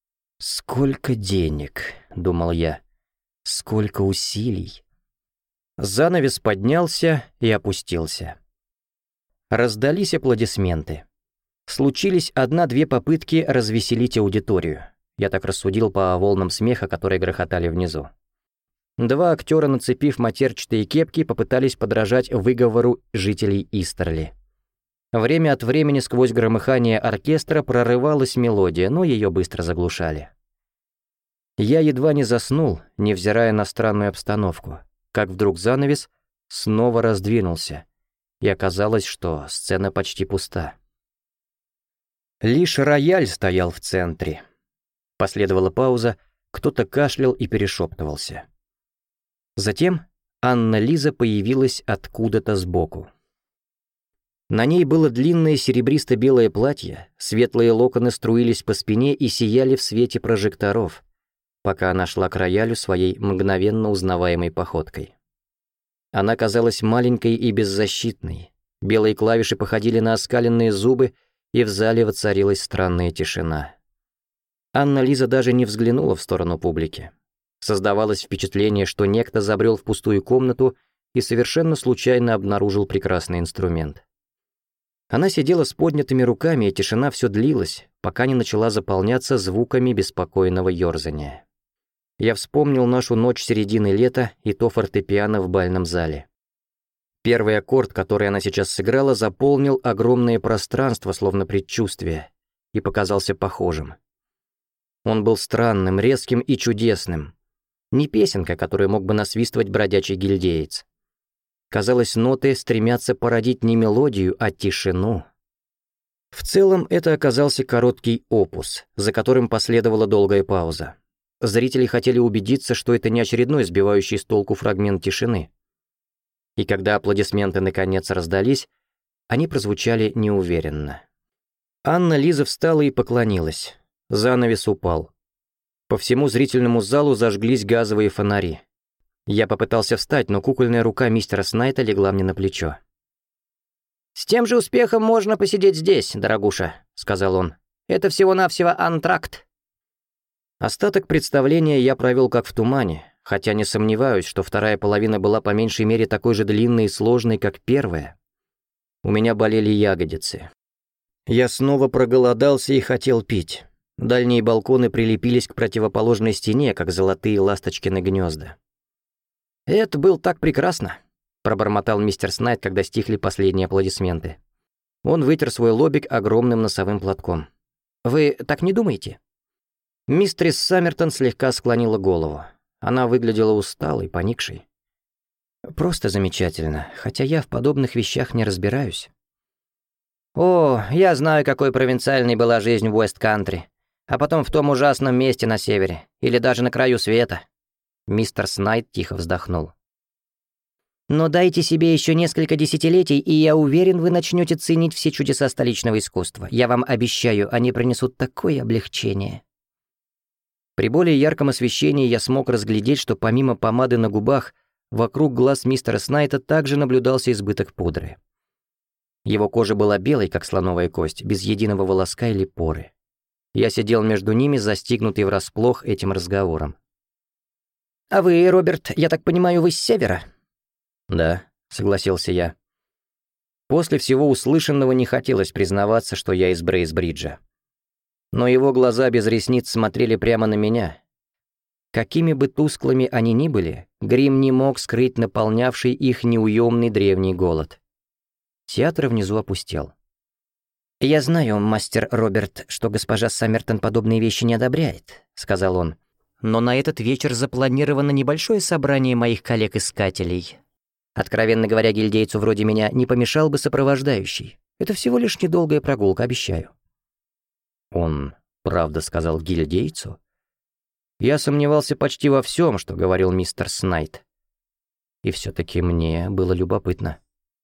«Сколько денег», — думал я, — «сколько усилий». Занавес поднялся и опустился. Раздались аплодисменты. Случились одна-две попытки развеселить аудиторию. Я так рассудил по волнам смеха, которые грохотали внизу. Два актера, нацепив матерчатые кепки, попытались подражать выговору жителей Истерли. Время от времени сквозь громыхание оркестра прорывалась мелодия, но ее быстро заглушали. Я едва не заснул, невзирая на странную обстановку, как вдруг занавес снова раздвинулся, и оказалось, что сцена почти пуста. Лишь рояль стоял в центре. Последовала пауза, кто-то кашлял и перешептывался. Затем Анна-Лиза появилась откуда-то сбоку. На ней было длинное серебристо-белое платье, светлые локоны струились по спине и сияли в свете прожекторов, пока она шла к роялю своей мгновенно узнаваемой походкой. Она казалась маленькой и беззащитной, белые клавиши походили на оскаленные зубы, и в зале воцарилась странная тишина. Анна-Лиза даже не взглянула в сторону публики. Создавалось впечатление, что некто забрел в пустую комнату и совершенно случайно обнаружил прекрасный инструмент. Она сидела с поднятыми руками, и тишина все длилась, пока не начала заполняться звуками беспокойного ёрзания. Я вспомнил нашу ночь середины лета и то фортепиано в бальном зале. Первый аккорд, который она сейчас сыграла, заполнил огромное пространство, словно предчувствие, и показался похожим. Он был странным, резким и чудесным. Не песенка, которую мог бы насвистывать бродячий гильдеец. Казалось, ноты стремятся породить не мелодию, а тишину. В целом, это оказался короткий опус, за которым последовала долгая пауза. Зрители хотели убедиться, что это не очередной сбивающий с толку фрагмент тишины. И когда аплодисменты наконец раздались, они прозвучали неуверенно. Анна-Лиза встала и поклонилась. Занавес упал. По всему зрительному залу зажглись газовые фонари. Я попытался встать, но кукольная рука мистера Снайта легла мне на плечо. «С тем же успехом можно посидеть здесь, дорогуша», — сказал он. «Это всего-навсего антракт». Остаток представления я провел как в тумане, хотя не сомневаюсь, что вторая половина была по меньшей мере такой же длинной и сложной, как первая. У меня болели ягодицы. Я снова проголодался и хотел пить. Дальние балконы прилепились к противоположной стене, как золотые ласточкины гнезда. «Это было так прекрасно», — пробормотал мистер Снайт, когда стихли последние аплодисменты. Он вытер свой лобик огромным носовым платком. «Вы так не думаете?» Мистерис Саммертон слегка склонила голову. Она выглядела усталой, поникшей. «Просто замечательно, хотя я в подобных вещах не разбираюсь». «О, я знаю, какой провинциальной была жизнь в Уэст-Кантри. А потом в том ужасном месте на севере, или даже на краю света». Мистер Снайт тихо вздохнул. «Но дайте себе еще несколько десятилетий, и я уверен, вы начнете ценить все чудеса столичного искусства. Я вам обещаю, они принесут такое облегчение». При более ярком освещении я смог разглядеть, что помимо помады на губах, вокруг глаз мистера Снайта также наблюдался избыток пудры. Его кожа была белой, как слоновая кость, без единого волоска или поры. Я сидел между ними, застигнутый врасплох этим разговором. «А вы, Роберт, я так понимаю, вы с севера?» «Да», — согласился я. После всего услышанного не хотелось признаваться, что я из Брейсбриджа. Но его глаза без ресниц смотрели прямо на меня. Какими бы тусклыми они ни были, грим не мог скрыть наполнявший их неуемный древний голод. Театр внизу опустел. «Я знаю, мастер Роберт, что госпожа Саммертон подобные вещи не одобряет», — сказал он. «Но на этот вечер запланировано небольшое собрание моих коллег-искателей. Откровенно говоря, гильдейцу вроде меня не помешал бы сопровождающий. Это всего лишь недолгая прогулка, обещаю». Он правда сказал гильдейцу? Я сомневался почти во всем, что говорил мистер Снайт. И все-таки мне было любопытно.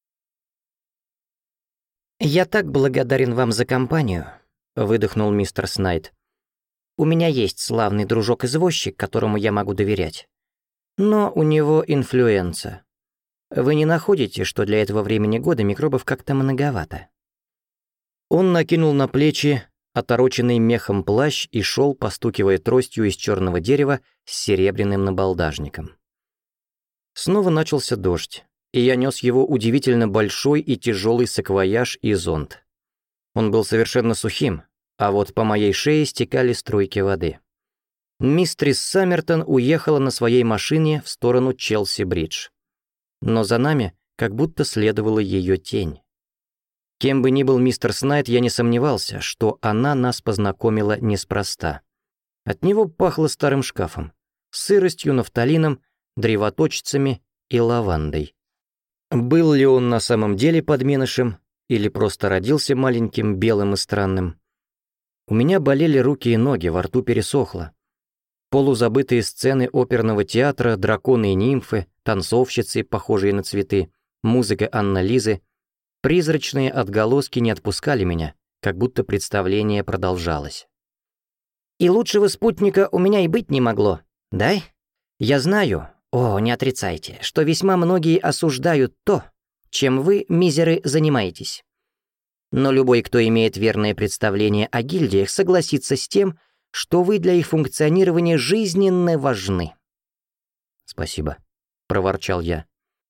«Я так благодарен вам за компанию», — выдохнул мистер Снайт. «У меня есть славный дружок-извозчик, которому я могу доверять. Но у него инфлюенса. Вы не находите, что для этого времени года микробов как-то многовато?» Он накинул на плечи отороченный мехом плащ и шел, постукивая тростью из черного дерева с серебряным набалдажником. Снова начался дождь, и я нес его удивительно большой и тяжелый саквояж и зонт. Он был совершенно сухим, а вот по моей шее стекали струйки воды. Мистрис Саммертон уехала на своей машине в сторону Челси-Бридж. Но за нами как будто следовала ее тень. Кем бы ни был мистер Снайд, я не сомневался, что она нас познакомила неспроста. От него пахло старым шкафом, сыростью, нафталином, древоточцами и лавандой. Был ли он на самом деле подменышем или просто родился маленьким, белым и странным? У меня болели руки и ноги, во рту пересохло. Полузабытые сцены оперного театра, драконы и нимфы, танцовщицы, похожие на цветы, музыка Анна-Лизы, призрачные отголоски не отпускали меня, как будто представление продолжалось. «И лучшего спутника у меня и быть не могло, да? Я знаю, о, не отрицайте, что весьма многие осуждают то, чем вы, мизеры, занимаетесь. Но любой, кто имеет верное представление о гильдиях, согласится с тем, что вы для их функционирования жизненно важны». «Спасибо», — проворчал я.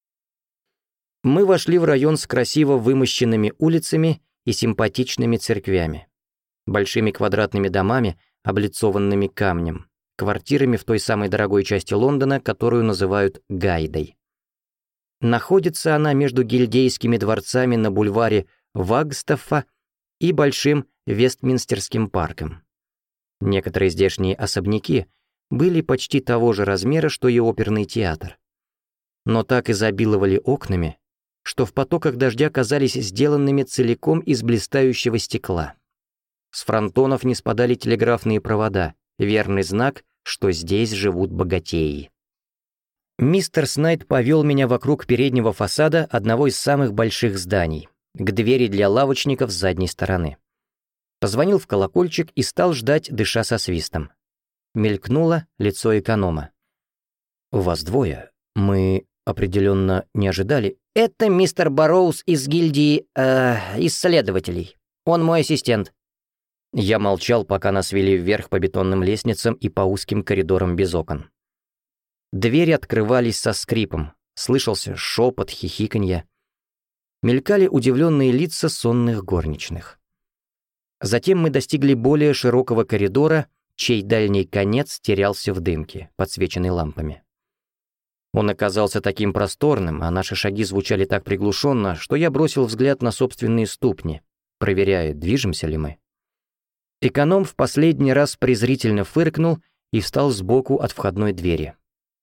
Мы вошли в район с красиво вымощенными улицами и симпатичными церквями, большими квадратными домами, облицованными камнем, квартирами в той самой дорогой части Лондона, которую называют Гайдой. Находится она между гильдейскими дворцами на бульваре Вагстаффа и Большим Вестминстерским парком. Некоторые здешние особняки были почти того же размера, что и оперный театр. Но так изобиловали окнами, что в потоках дождя казались сделанными целиком из блистающего стекла. С фронтонов не спадали телеграфные провода, верный знак, что здесь живут богатеи. Мистер Снайд повел меня вокруг переднего фасада одного из самых больших зданий, к двери для лавочников с задней стороны. Позвонил в колокольчик и стал ждать, дыша со свистом. Мелькнуло лицо эконома. «У вас двое. Мы определенно не ожидали». «Это мистер Барроуз из гильдии э, исследователей. Он мой ассистент». Я молчал, пока нас вели вверх по бетонным лестницам и по узким коридорам без окон. Двери открывались со скрипом, слышался шепот, хихиканье. Мелькали удивленные лица сонных горничных. Затем мы достигли более широкого коридора, чей дальний конец терялся в дымке, подсвеченной лампами. Он оказался таким просторным, а наши шаги звучали так приглушенно, что я бросил взгляд на собственные ступни, проверяя, движемся ли мы. Эконом в последний раз презрительно фыркнул и встал сбоку от входной двери.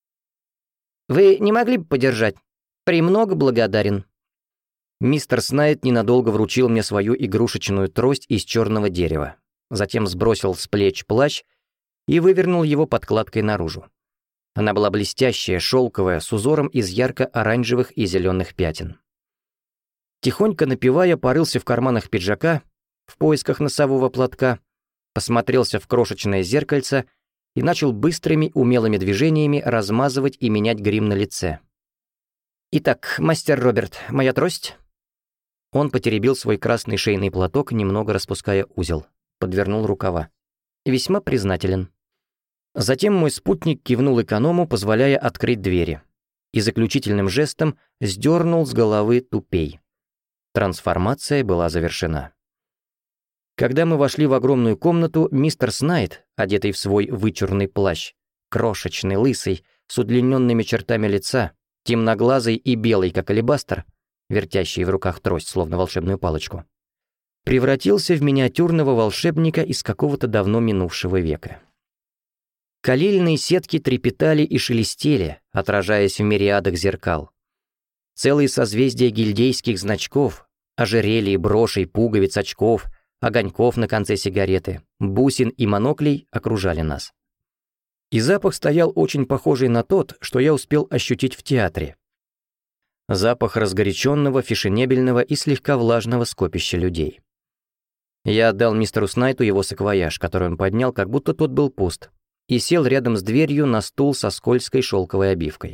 «Вы не могли бы подержать? Премного благодарен». Мистер Снайд ненадолго вручил мне свою игрушечную трость из черного дерева, затем сбросил с плеч плащ и вывернул его подкладкой наружу. Она была блестящая, шелковая, с узором из ярко-оранжевых и зеленых пятен. Тихонько напевая, порылся в карманах пиджака, в поисках носового платка, посмотрелся в крошечное зеркальце и начал быстрыми, умелыми движениями размазывать и менять грим на лице. «Итак, мастер Роберт, моя трость?» Он потеребил свой красный шейный платок, немного распуская узел, подвернул рукава. «Весьма признателен». Затем мой спутник кивнул эконому, позволяя открыть двери, и заключительным жестом сдернул с головы тупей. Трансформация была завершена. Когда мы вошли в огромную комнату, мистер Снайд, одетый в свой вычурный плащ, крошечный, лысый, с удлиненными чертами лица, темноглазый и белый, как алебастр, вертящий в руках трость, словно волшебную палочку, превратился в миниатюрного волшебника из какого-то давно минувшего века. Калильные сетки трепетали и шелестели, отражаясь в мириадах зеркал. Целые созвездия гильдейских значков, ожерелий, брошей, пуговиц, очков, огоньков на конце сигареты, бусин и моноклей окружали нас. И запах стоял очень похожий на тот, что я успел ощутить в театре. Запах разгоряченного, фешенебельного и слегка влажного скопища людей. Я отдал мистеру Снайту его саквояж, который он поднял, как будто тот был пуст, и сел рядом с дверью на стул со скользкой шелковой обивкой.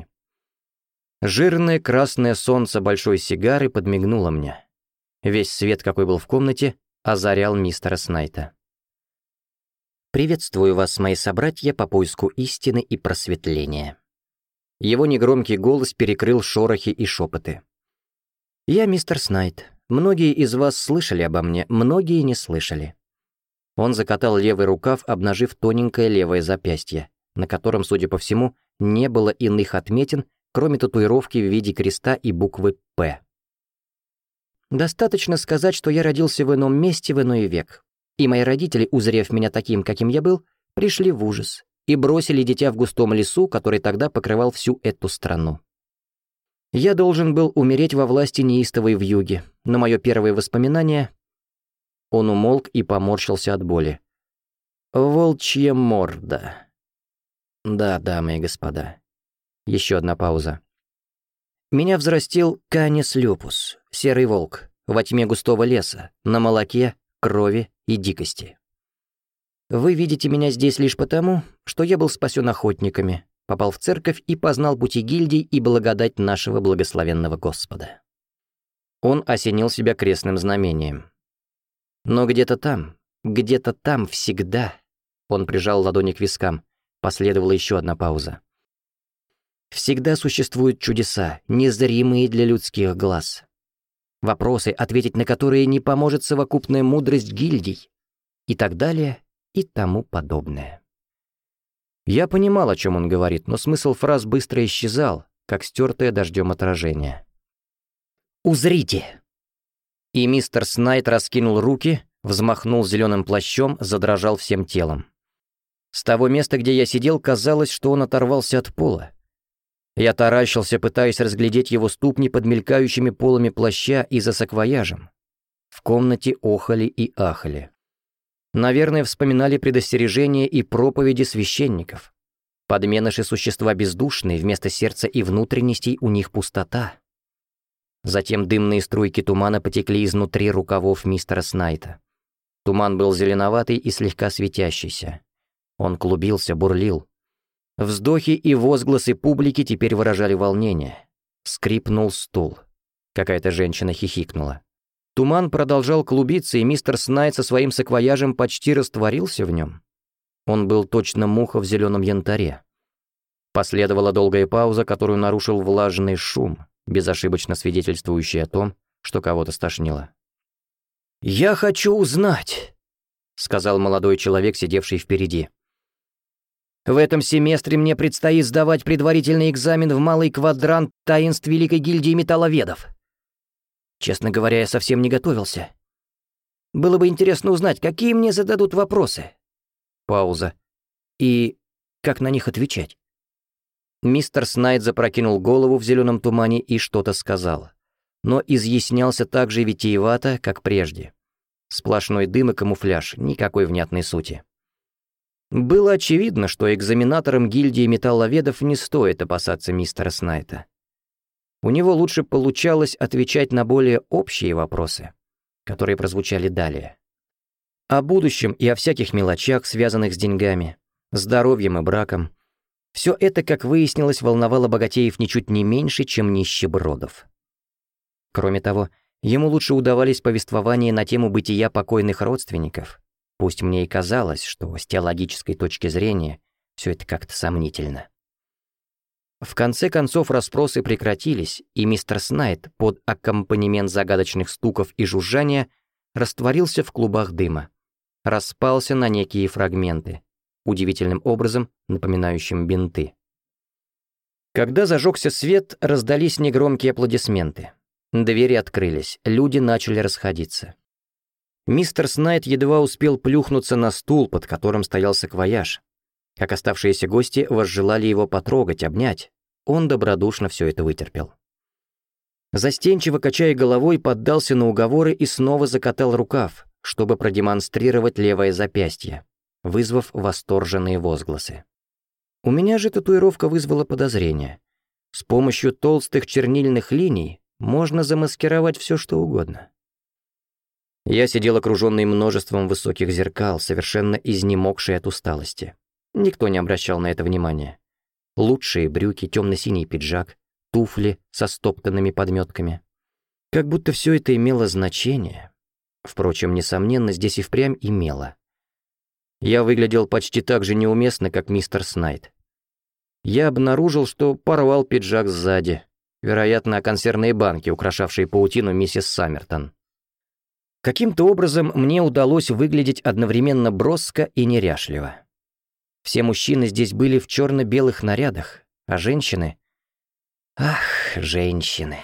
Жирное красное солнце большой сигары подмигнуло мне. Весь свет, какой был в комнате, озарял мистера Снайта. «Приветствую вас, мои собратья, по поиску истины и просветления. Его негромкий голос перекрыл шорохи и шепоты. «Я мистер Снайд. Многие из вас слышали обо мне, многие не слышали». Он закатал левый рукав, обнажив тоненькое левое запястье, на котором, судя по всему, не было иных отметин, кроме татуировки в виде креста и буквы «П». «Достаточно сказать, что я родился в ином месте в иной век, и мои родители, узрев меня таким, каким я был, пришли в ужас и бросили дитя в густом лесу, который тогда покрывал всю эту страну. Я должен был умереть во власти неистовой вьюги, но мое первое воспоминание...» Он умолк и поморщился от боли. «Волчья морда». «Да, дамы и господа». Еще одна пауза. «Меня взрастил Канис люпус, серый волк, во тьме густого леса, на молоке, крови и дикости. Вы видите меня здесь лишь потому, что я был спасен охотниками, попал в церковь и познал пути гильдий и благодать нашего благословенного Господа». Он осенил себя крестным знамением. «Но где-то там, где-то там всегда...» Он прижал ладони к вискам. Последовала еще одна пауза. «Всегда существуют чудеса, незримые для людских глаз. Вопросы, ответить на которые не поможет совокупная мудрость гильдий. И так далее, и тому подобное». Я понимал, о чем он говорит, но смысл фраз быстро исчезал, как стертое дождем отражение. «Узрите!» И мистер Снайд раскинул руки, взмахнул зеленым плащом, задрожал всем телом. С того места, где я сидел, казалось, что он оторвался от пола. Я таращился, пытаясь разглядеть его ступни под мелькающими полами плаща и за саквояжем. В комнате охали и ахали. Наверное, вспоминали предостережения и проповеди священников. Подменыши существа бездушные, вместо сердца и внутренностей у них пустота. Затем дымные струйки тумана потекли изнутри рукавов мистера Снайта. Туман был зеленоватый и слегка светящийся. Он клубился, бурлил. Вздохи и возгласы публики теперь выражали волнение. Скрипнул стул. Какая-то женщина хихикнула. Туман продолжал клубиться, и мистер Снайд со своим саквояжем почти растворился в нем. Он был точно муха в зеленом янтаре. Последовала долгая пауза, которую нарушил влажный шум, безошибочно свидетельствующий о том, что кого-то стошнило. «Я хочу узнать», — сказал молодой человек, сидевший впереди. «В этом семестре мне предстоит сдавать предварительный экзамен в малый квадрант таинств Великой гильдии металловедов. Честно говоря, я совсем не готовился. Было бы интересно узнать, какие мне зададут вопросы». Пауза. «И как на них отвечать?» Мистер Снайд запрокинул голову в зеленом тумане и что-то сказал, но изъяснялся так же витиевато, как прежде. Сплошной дым и камуфляж, никакой внятной сути. Было очевидно, что экзаменаторам гильдии металловедов не стоит опасаться мистера Снайта. У него лучше получалось отвечать на более общие вопросы, которые прозвучали далее. О будущем и о всяких мелочах, связанных с деньгами, здоровьем и браком. Все это, как выяснилось, волновало богатеев ничуть не меньше, чем нищебродов. Кроме того, ему лучше удавались повествования на тему бытия покойных родственников, пусть мне и казалось, что с теологической точки зрения все это как-то сомнительно. В конце концов расспросы прекратились, и мистер Снайд под аккомпанемент загадочных стуков и жужжания растворился в клубах дыма, распался на некие фрагменты, удивительным образом напоминающим бинты. Когда зажегся свет, раздались негромкие аплодисменты. Двери открылись, люди начали расходиться. Мистер Снайд едва успел плюхнуться на стул, под которым стоял саквояж. Как оставшиеся гости возжелали его потрогать, обнять, он добродушно все это вытерпел. Застенчиво качая головой, поддался на уговоры и снова закатал рукав, чтобы продемонстрировать левое запястье, вызвав восторженные возгласы. У меня же татуировка вызвала подозрение. С помощью толстых чернильных линий можно замаскировать все, что угодно. Я сидел окруженный множеством высоких зеркал, совершенно изнемогший от усталости. Никто не обращал на это внимания. Лучшие брюки, темно-синий пиджак, туфли со стоптанными подметками. Как будто все это имело значение. Впрочем, несомненно, здесь и впрямь имело. Я выглядел почти так же неуместно, как мистер Снайд. я обнаружил, что порвал пиджак сзади, вероятно, консервные банки, украшавшие паутину миссис Саммертон. Каким-то образом мне удалось выглядеть одновременно броско и неряшливо. Все мужчины здесь были в черно-белых нарядах, а женщины... Ах, женщины.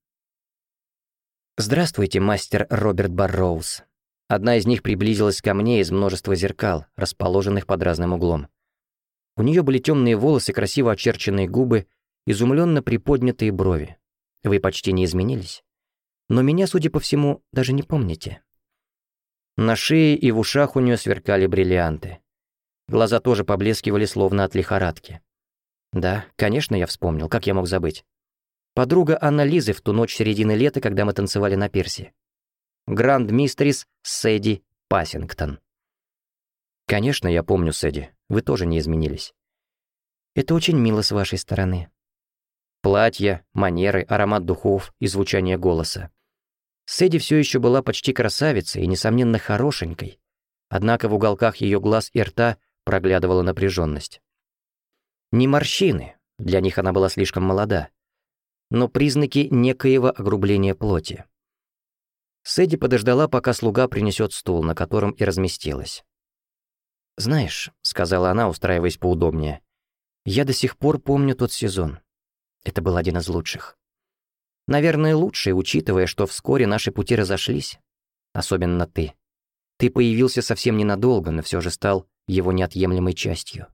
«Здравствуйте, мастер Роберт Барроуз». Одна из них приблизилась ко мне из множества зеркал, расположенных под разным углом. У нее были темные волосы, красиво очерченные губы, изумленно приподнятые брови. Вы почти не изменились. Но меня, судя по всему, даже не помните. На шее и в ушах у нее сверкали бриллианты. Глаза тоже поблескивали, словно от лихорадки. Да, конечно, я вспомнил, как я мог забыть. Подруга Анна Лизы в ту ночь середины лета, когда мы танцевали на пирсе. Гранд-мистерис Сэдди Пассингтон. Конечно, я помню, Сэдди, вы тоже не изменились. Это очень мило с вашей стороны. Платье, манеры, аромат духов и звучание голоса. Сэдди все еще была почти красавицей и, несомненно, хорошенькой, однако в уголках ее глаз и рта проглядывала напряженность. Не морщины, для них она была слишком молода, но признаки некоего огрубления плоти. Сэдди подождала, пока слуга принесет стул, на котором и разместилась. «Знаешь», — сказала она, устраиваясь поудобнее, — «я до сих пор помню тот сезон. Это был один из лучших. Наверное, лучший, учитывая, что вскоре наши пути разошлись. Особенно ты. Ты появился совсем ненадолго, но все же стал его неотъемлемой частью».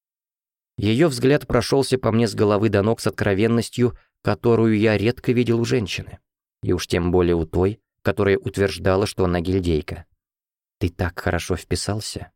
Ее взгляд прошелся по мне с головы до ног с откровенностью, которую я редко видел у женщины, и уж тем более у той, которая утверждала, что она гильдейка. «Ты так хорошо вписался».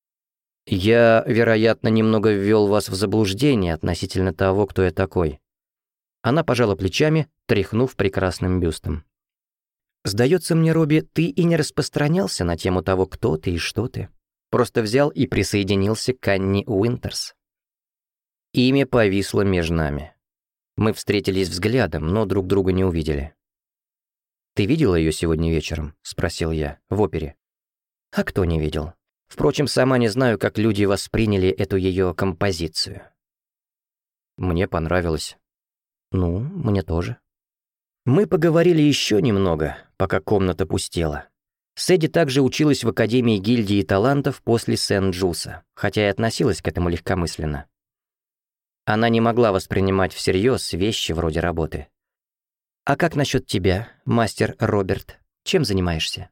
«Я, вероятно, немного ввел вас в заблуждение относительно того, кто я такой». Она пожала плечами, тряхнув прекрасным бюстом. «Сдается мне, Робби, ты и не распространялся на тему того, кто ты и что ты. Просто взял и присоединился к Анни Уинтерс». Имя повисло между нами. Мы встретились взглядом, но друг друга не увидели. «Ты видела ее сегодня вечером?» — спросил я, в опере. «А кто не видел? Впрочем, сама не знаю, как люди восприняли эту ее композицию». «Мне понравилось». «Ну, мне тоже». Мы поговорили еще немного, пока комната пустела. Сэдди также училась в Академии гильдии талантов после Сент-Джуса, хотя и относилась к этому легкомысленно. Она не могла воспринимать всерьез вещи вроде работы. «А как насчет тебя, мастер Роберт? Чем занимаешься?»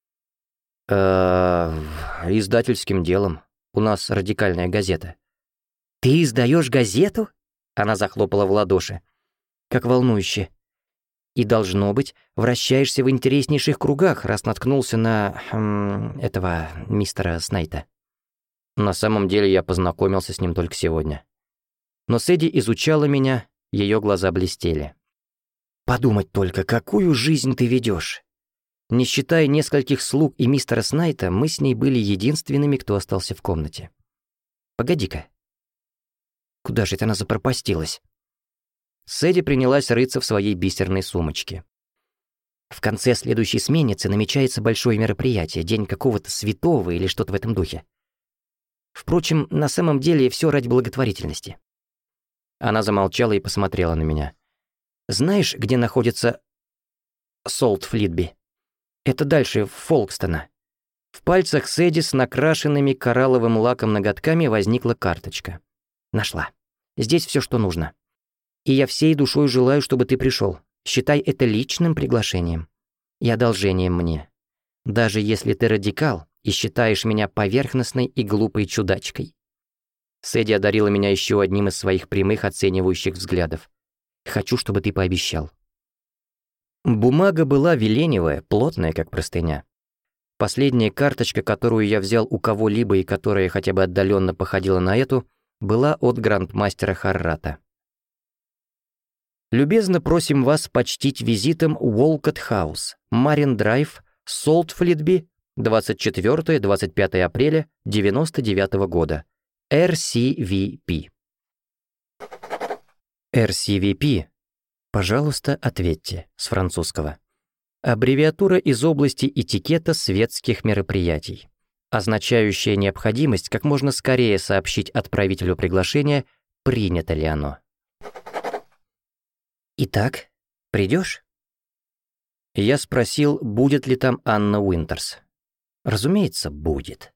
«Э-э, издательским делом. У нас радикальная газета». «Ты издаешь газету?» Она захлопала в ладоши. «Как волнующе. И, должно быть, вращаешься в интереснейших кругах, раз наткнулся на... Хм, этого мистера Снайта». На самом деле я познакомился с ним только сегодня. Но Сэдди изучала меня, ее глаза блестели. «Подумать только, какую жизнь ты ведешь. Не считая нескольких слуг и мистера Снайта, мы с ней были единственными, кто остался в комнате. Погоди-ка. Куда же это она запропастилась?» Сэдди принялась рыться в своей бисерной сумочке. «В конце следующей сменницы намечается большое мероприятие, день какого-то святого или что-то в этом духе. Впрочем, на самом деле все ради благотворительности». Она замолчала и посмотрела на меня. «Знаешь, где находится Солт-Флитби? Это дальше, Фолкстона». В пальцах Сэдди с накрашенными коралловым лаком ноготками возникла карточка. «Нашла. Здесь все, что нужно. И я всей душой желаю, чтобы ты пришел. Считай это личным приглашением и одолжением мне. Даже если ты радикал и считаешь меня поверхностной и глупой чудачкой». Сэдди одарила меня еще одним из своих прямых оценивающих взглядов. «Хочу, чтобы ты пообещал». Бумага была веленевая, плотная, как простыня. Последняя карточка, которую я взял у кого-либо и которая хотя бы отдаленно походила на эту, была от грандмастера Харрата. «Любезно просим вас почтить визитом Уолкотт Хаус, Марин Драйв, Солт-Флитби, двадцать четвёртое — двадцать пятое апреля девяносто девятого года. эр си ви пи». эр си ви пи, пожалуйста, ответьте, с французского. Аббревиатура из области этикета светских мероприятий, означающая необходимость как можно скорее сообщить отправителю приглашения, принято ли оно. «Итак, придешь?» Я спросил, будет ли там Анна Уинтерс. Разумеется, будет.